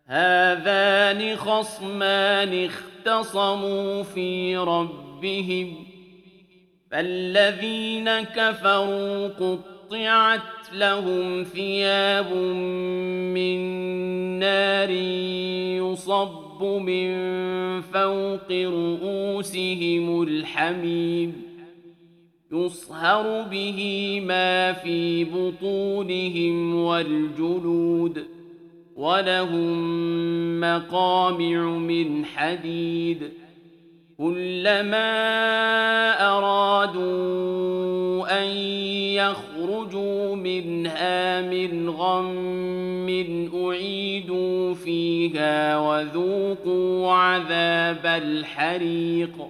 هذان خصمان اختصموا في ربهم فالذين كفروا قطعت لهم ثياب من نار يصب من فوق رؤوسهم الحميم يصهر به ما في بطونهم والجلود ولهم مقامع من حديد كلما أرادوا أن يخرجوا منها من غم أعيدوا فيها وذوقوا عذاب الحريق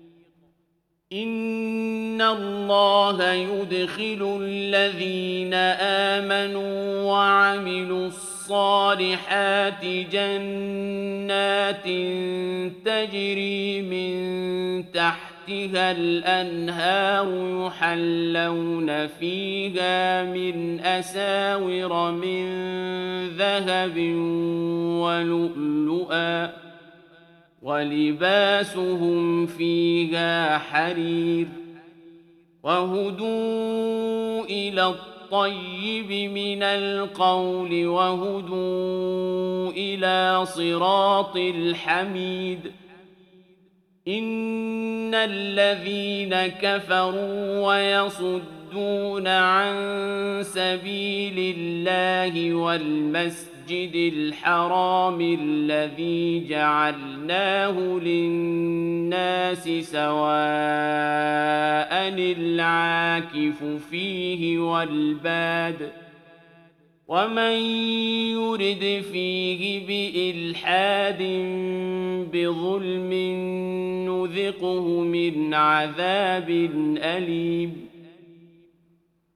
إن الله يدخل الذين آمنوا وعملوا الصالحات جنات تجري من تحتها الأنهار يحلون فيها من أساور من ذهب ولؤلؤا ولباسهم فيها حرير وهدوا إلى الطيب من القول وهدوا إلى صراط الحميد إن الذين كفروا ويصدون عن سبيل الله والمسجد الحرام الذي جعلناه للناس سواء العاكف فيه والباد ومن يرد فيه بإلحاد بظلم نذقه من عذاب أليم